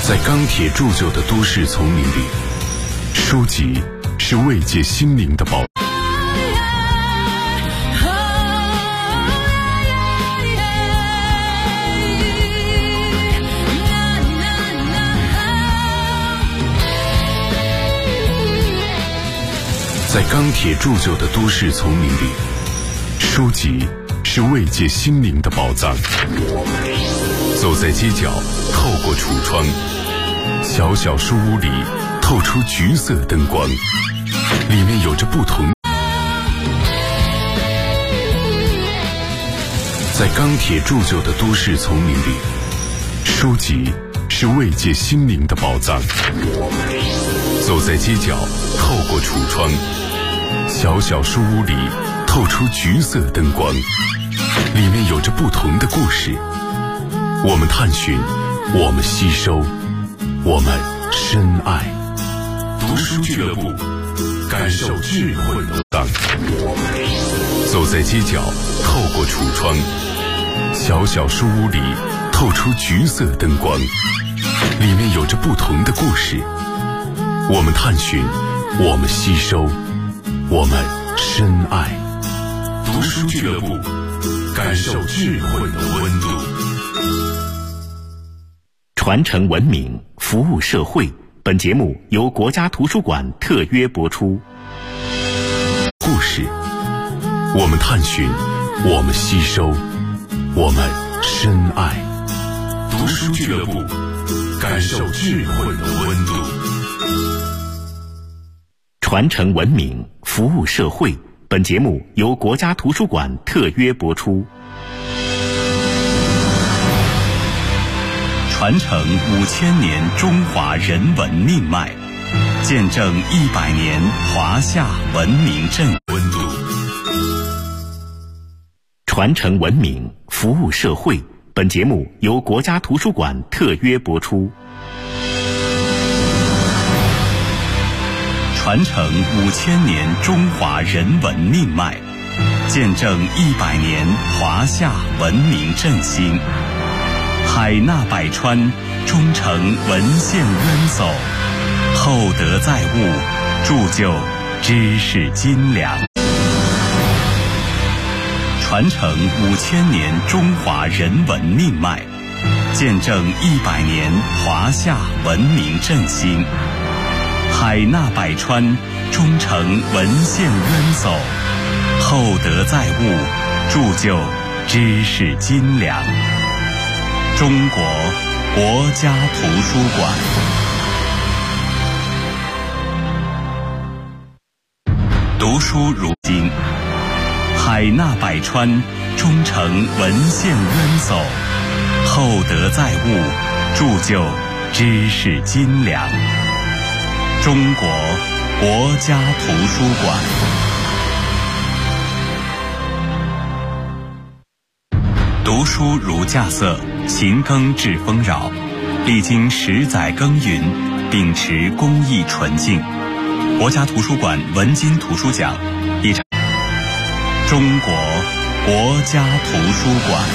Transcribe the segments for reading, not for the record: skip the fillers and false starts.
在钢铁铸就的都市丛林里，书籍是慰藉心灵的宝。在钢铁铸就的都市丛林里，书籍是慰藉心灵的宝藏。走在街角，透过橱窗，小小书屋里透出橘色灯光，里面有着不同。在钢铁铸就的都市丛林里，书籍是慰藉心灵的宝藏。走在街角，透过橱窗，小小书屋里透出橘色灯光，里面有着不同的故事。我们探寻，我们吸收，我们深爱。读书俱乐部，感受智慧的荡。走在街角，透过橱窗，小小书屋里透出橘色灯光，里面有着不同的故事。我们探寻，我们吸收，我们深爱。读书俱乐部，感受智慧的温度。 传承文明，服务社会。本节目由国家图书馆特约播出。 故事，我们探寻，我们吸收，我们深爱。读书俱乐部，感受智慧的温度。 传承文明，服务社会。本节目由国家图书馆特约播出。传承5000年中华人文命脉，见证100年华夏文明振温度。传承文明，服务社会。本节目由国家图书馆特约播出。传承5000年中华人文命脉，见证100年华夏文明振兴。海纳百川，忠诚文献渊薮，厚德载物，铸就知识斤两。传承5000年中华人文命脉，见证100年华夏文明振兴。海纳百川，忠诚文献渊薮，厚德载物，铸就知识斤两。中国国家图书馆。读书如经，海纳百川，忠诚文献渊薮，厚德载物，铸就知识斤两。中国国家图书馆。读书如稼穑，勤耕致丰饶，历经10载耕耘，秉持公益纯净。国家图书馆文津图书奖一场。中国国家图书馆。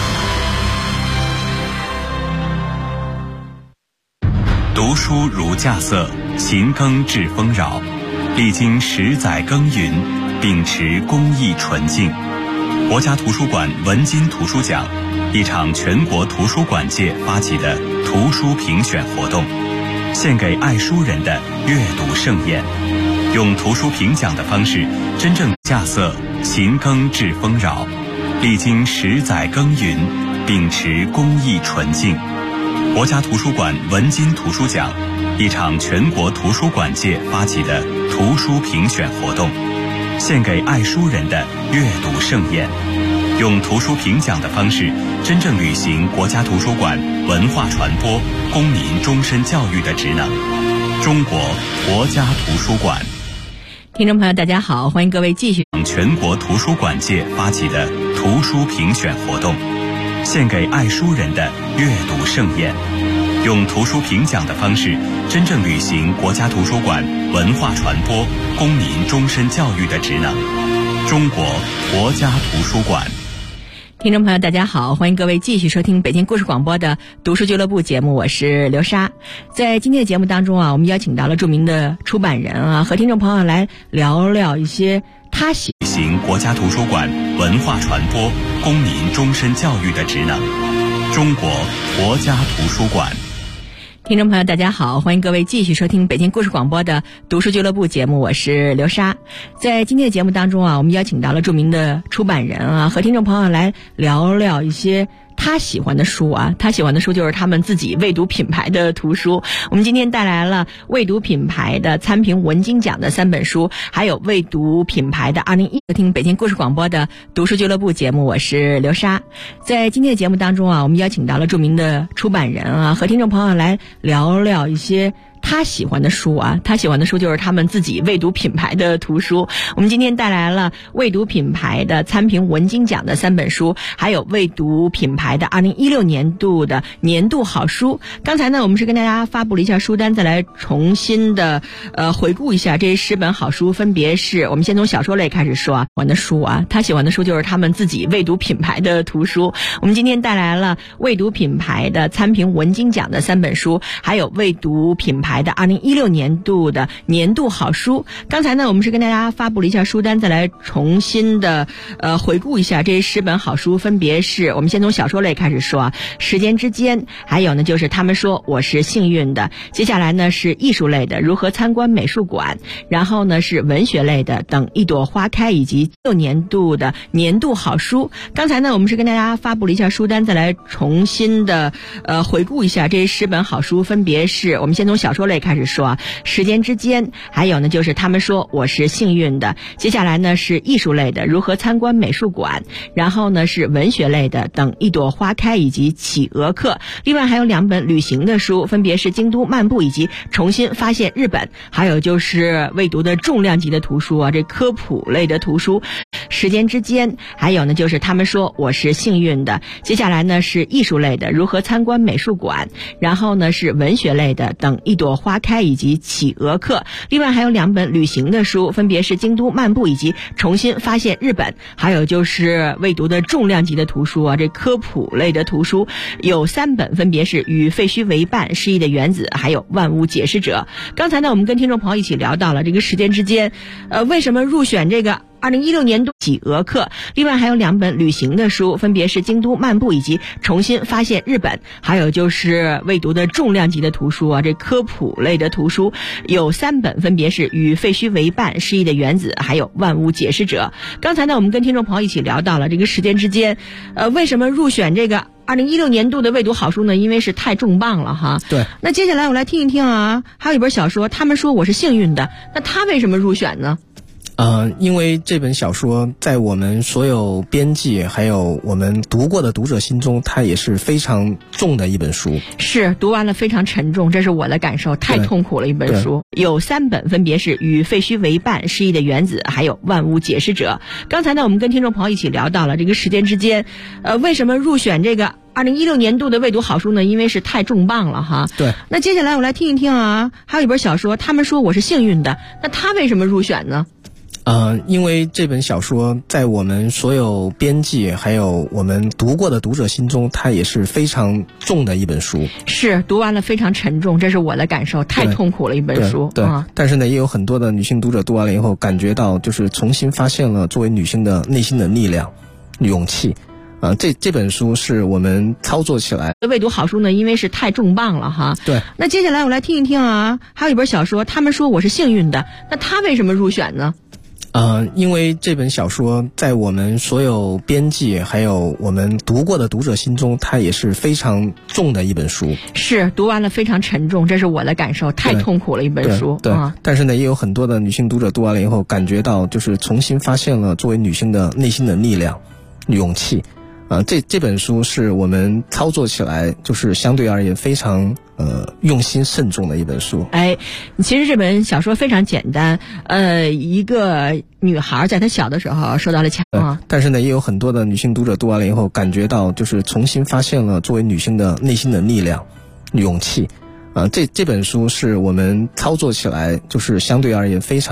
读书如稼穑，勤耕致丰饶，历经10载耕耘，秉持公益纯净。国家图书馆文津图书奖一场全国图书馆界发起的图书评选活动，献给爱书人的阅读盛宴，用图书评奖的方式，真正稼穑，勤耕致丰饶，历经10载耕耘，秉持公益纯净。国家图书馆文津图书奖一场全国图书馆界发起的图书评选活动，献给爱书人的阅读盛宴，用图书评奖的方式，真正履行国家图书馆文化传播、公民终身教育的职能。中国国家图书馆。 听众朋友大家好，欢迎各位继续全国图书馆界发起的图书评选活动，献给爱书人的阅读盛宴，用图书评奖的方式，真正履行国家图书馆文化传播、公民终身教育的职能。中国国家图书馆。 听众朋友大家好，欢迎各位继续收听北京故事广播的读书俱乐部节目，我是刘莎。在今天的节目当中我们邀请到了著名的出版人和听众朋友来聊聊一些他行国家图书馆文化传播、公民终身教育的职能。中国国家图书馆。 听众朋友大家好，欢迎各位继续收听北京故事广播的读书俱乐部节目，我是刘莎。在今天的节目当中我们邀请到了著名的出版人和听众朋友来聊聊一些他喜欢的书他喜欢的书就是他们自己未读品牌的图书。我们今天带来了未读品牌的参评文津奖的3本书，还有未读品牌的2011。听北京故事广播的读书俱乐部节目，我是刘莎。在今天的节目当中我们邀请到了著名的出版人和听众朋友来聊聊一些他喜欢的书他喜欢的书就是他们自己未读品牌的图书。我们今天带来了未读品牌的参评文津奖的3本书，还有未读品牌的2016年度的年度好书。刚才呢我们是跟大家发布了一下书单，再来重新的回顾一下这10本好书，分别是我们先从小说类开始说喜欢的书他喜欢的书就是他们自己未读品牌的图书。我们今天带来了未读品牌的参评文津奖的3本书，还有未读品牌的2016年度的年度好书。刚才呢我们是跟大家发布了一下书单，再来重新的回顾一下这10本好书，分别是我们先从小说类开始说时间之间，还有呢就是他们说我是幸运的，接下来呢是艺术类的如何参观美术馆，然后呢是文学类的等一朵花开，以及6年度的年度好书。刚才呢我们是跟大家发布了一下书单，再来重新的回顾一下这10本好书，分别是我们先从小说类开始说时间之间，还有呢就是他们说我是幸运的，接下来呢是艺术类的如何参观美术馆，然后呢是文学类的等一朵花开，以及企鹅课。另外还有2本旅行的书，分别是京都漫步以及重新发现日本，还有就是未读的重量级的图书这科普类的图书时间之间，还有呢就是他们说我是幸运的，接下来呢是艺术类的如何参观美术馆，然后呢是文学类的等一朵花开，以及企鹅课。另外还有2本旅行的书，分别是京都漫步以及重新发现日本，还有就是未读的重量级的图书这科普类的图书有3本，分别是与废墟为伴、失忆的原子，还有万物解释者。刚才呢我们跟听众朋友一起聊到了这个时间之间为什么入选这个2016年度企鹅课。另外还有2本旅行的书，分别是京都漫步以及重新发现日本，还有就是未读的重量级的图书这科普类的图书有3本，分别是与废墟为伴、失忆的原子，还有万物解释者。刚才呢我们跟听众朋友一起聊到了这个时间之间为什么入选这个2016年度的未读好书呢？因为是太重磅了对。 那接下来我来听一听还有一本小说，他们说我是幸运的，那他为什么入选呢？ 因为这本小说在我们所有编辑还有我们读过的读者心中，它也是非常重的一本书。 是读完了非常沉重，这是我的感受，太痛苦了一本书。有3本，分别是与废墟为伴、失忆的原子，还有万物解释者。刚才呢我们跟听众朋友一起聊到了这个时间之间为什么入选这个2016年度的未读好书呢？因为是太重磅了对。 那接下来我来听一听还有一本小说，他们说我是幸运的，那他为什么入选呢？ 因为这本小说在我们所有编辑还有我们读过的读者心中，它也是非常重的一本书。 是读完了非常沉重，这是我的感受，太痛苦了一本书。 对。但是呢也有很多的女性读者读完了以后感觉到就是重新发现了作为女性的内心的力量、勇气。这本书是我们操作起来未读好书呢，因为是太重磅了对。 那接下来我来听一听还有一本小说，他们说我是幸运的，那他为什么入选呢？ 因为这本小说在我们所有编辑还有我们读过的读者心中，它也是非常重的一本书。 是读完了非常沉重，这是我的感受，太痛苦了一本书。 对。但是呢也有很多的女性读者读完了以后感觉到就是重新发现了作为女性的内心的力量、勇气。这本书是我们操作起来就是相对而言非常用心慎重的一本书。 其实这本小说非常简单，一个女孩在她小的时候受到了强但是呢也有很多的女性读者读完了以后感觉到就是重新发现了作为女性的内心的力量、勇气。这本书是我们操作起来就是相对而言非常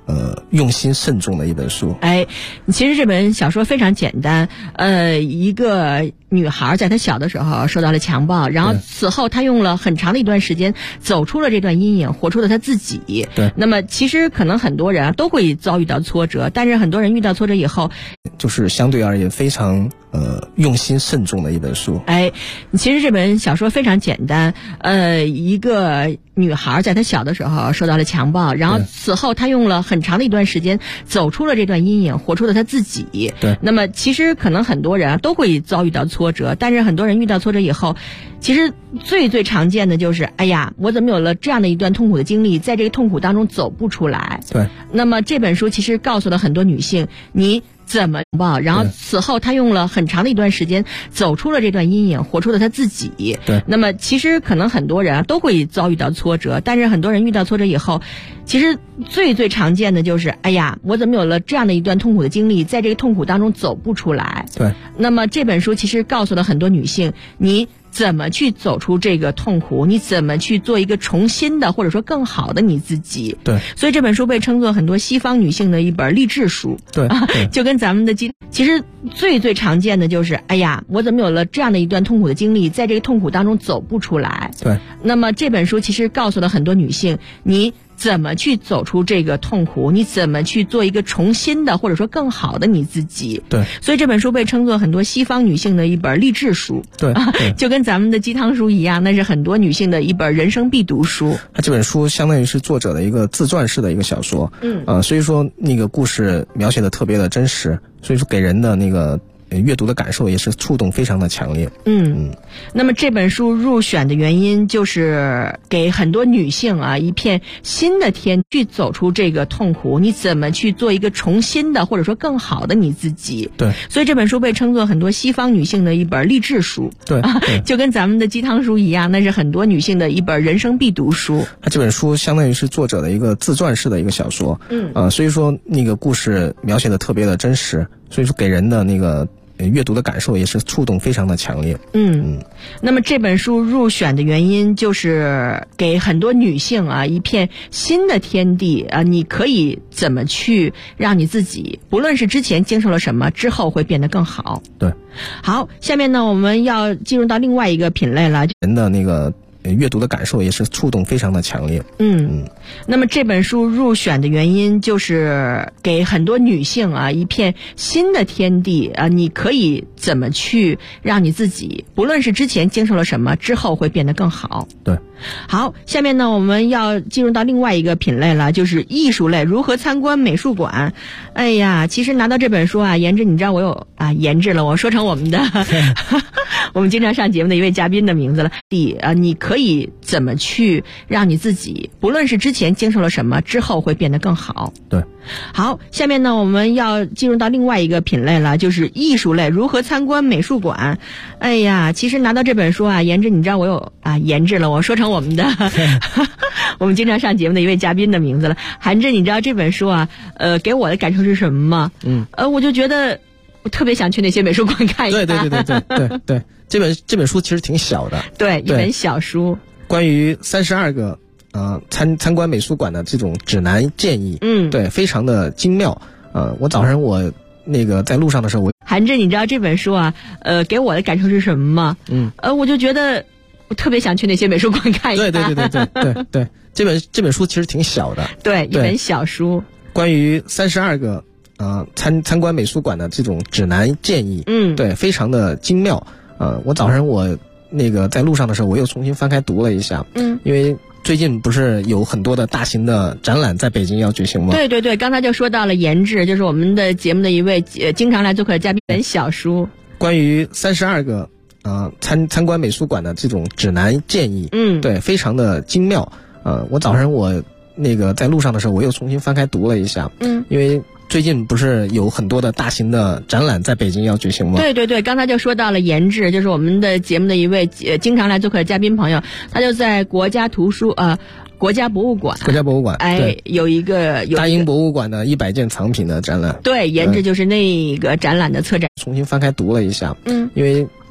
用心慎重的一本书。 其实这本小说非常简单，一个女孩在她小的时候受到了强暴，然后此后她用了很长的一段时间走出了这段阴影，活出了她自己。 对， 那么其实可能很多人都会遭遇到挫折，但是很多人遇到挫折以后， 就是相对而言非常用心慎重的一本书。 其实这本小说非常简单，一个女孩在她小的时候受到了强暴，然后此后她用了很长的一段时间走出了这段阴影，活出了她自己。 对， 那么其实可能很多人都会遭遇到挫折，但是很多人遇到挫折以后，其实最常见的就是我怎么有了这样的一段痛苦的经历，在这个痛苦当中走不出来。 对， 那么这本书其实告诉了很多女性，你怎么抱，然后此后她用了很长的一段时间走出了这段阴影，活出了她自己。 对， 那么其实可能很多人都会遭遇到挫折，但是很多人遇到挫折以后，其实最常见的就是我怎么有了这样的一段痛苦的经历，在这个痛苦当中走不出来。 对， 那么这本书其实告诉了很多女性，你怎么去走出这个痛苦，你怎么去做一个重新的或者说更好的你自己。 对， 所以这本书被称作很多西方女性的一本励志书。 对， 就跟咱们的其实最常见的就是我怎么有了这样的一段痛苦的经历，在这个痛苦当中走不出来。 对， 那么这本书其实告诉了很多女性，你怎么去走出这个痛苦，你怎么去做一个重新的或者说更好的你自己。 对， 所以这本书被称作很多西方女性的一本励志书。 对， 就跟咱们的鸡汤书一样，那是很多女性的一本人生必读书。 它这本书相当于是作者的一个自传式的一个小说。所以说那个故事描写的特别的真实，所以说给人的那个阅读的感受也是触动非常的强烈。 那么这本书入选的原因就是给很多女性一片新的天，去走出这个痛苦，你怎么去做一个重新的或者说更好的你自己。 对， 所以这本书被称作很多西方女性的一本励志书。 对， 就跟咱们的鸡汤书一样，那是很多女性的一本人生必读书。 它这本书相当于是作者的一个自传式的一个小说。所以说那个故事描写的特别的真实，所以说给人的那个阅读的感受也是触动非常的强烈。 那么这本书入选的原因就是给很多女性一片新的天地你可以怎么去让你自己，不论是之前经受了什么，之后会变得更好。 对， 好，下面呢我们要进入到另外一个品类了， 人的那个阅读的感受也是触动非常的强烈。 那么这本书入选的原因就是给很多女性一片新的天地你可以怎么去让你自己，不论是之前经受了什么，之后会变得更好。 对， 好，下面呢我们要进入到另外一个品类了，就是艺术类，如何参观美术馆。其实拿到这本书言之，你知道我有研制了，我说成我们的我们经常上节目的一位嘉宾的名字了。你可以怎么去让你自己，不论是之前经受了什么，之后会变得更好。 对， 好，下面呢我们要进入到另外一个品类了，就是艺术类，如何参观美术馆。其实拿到这本书言之，你知道我有研制了，我说成我们的我们经常上节目的一位嘉宾的名字了。韩志，你知道这本书给我的感受是什么吗？我就觉得我特别想去那些美术馆看一看。 对，这本书其实挺小的。 对，一本小书， 关于32个参观美术馆的这种指南建议。对，非常的精妙。我早上我那个在路上的时候， 韩志，你知道这本书给我的感受是什么吗？我就觉得我特别想去那些美术馆看一看。 对，这本书其实挺小的。 对，一本小书， 关于32个参观美术馆的这种指南建议。对，非常的精妙。我早上我那个在路上的时候，我又重新翻开读了一下。因为最近不是有很多的大型的展览在北京要举行吗？ 对，刚才就说到了研制，就是我们的节目的一位经常来做客的嘉宾，本小书。 关于32个参观美术馆的这种指南建议。对，非常的精妙。我早上我那个在路上的时候，我又重新翻开读了一下。因为最近不是有很多的大型的展览在北京要举行吗？ 对，刚才就说到了研制，就是我们的节目的一位经常来做客的嘉宾朋友，他就在国家博物馆。有一个大英博物馆的100件藏品的展览。 对，研制就是那个展览的策展。 重新翻开读了一下。因为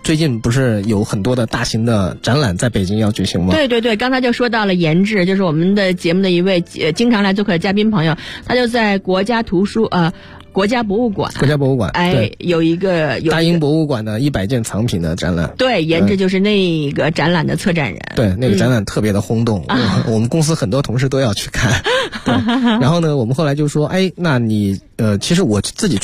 最近不是有很多的大型的展览在北京要举行吗？ 对对对，刚才就说到了研制，就是我们的节目的一位经常来做客的嘉宾朋友，他就在国家博物馆，有一个大英博物馆的100件藏品的展览。 对，研制就是那个展览的策展人。 对，那个展览特别的轰动，我们公司很多同事都要去看。对，然后呢，我们后来就说，那你其实我自己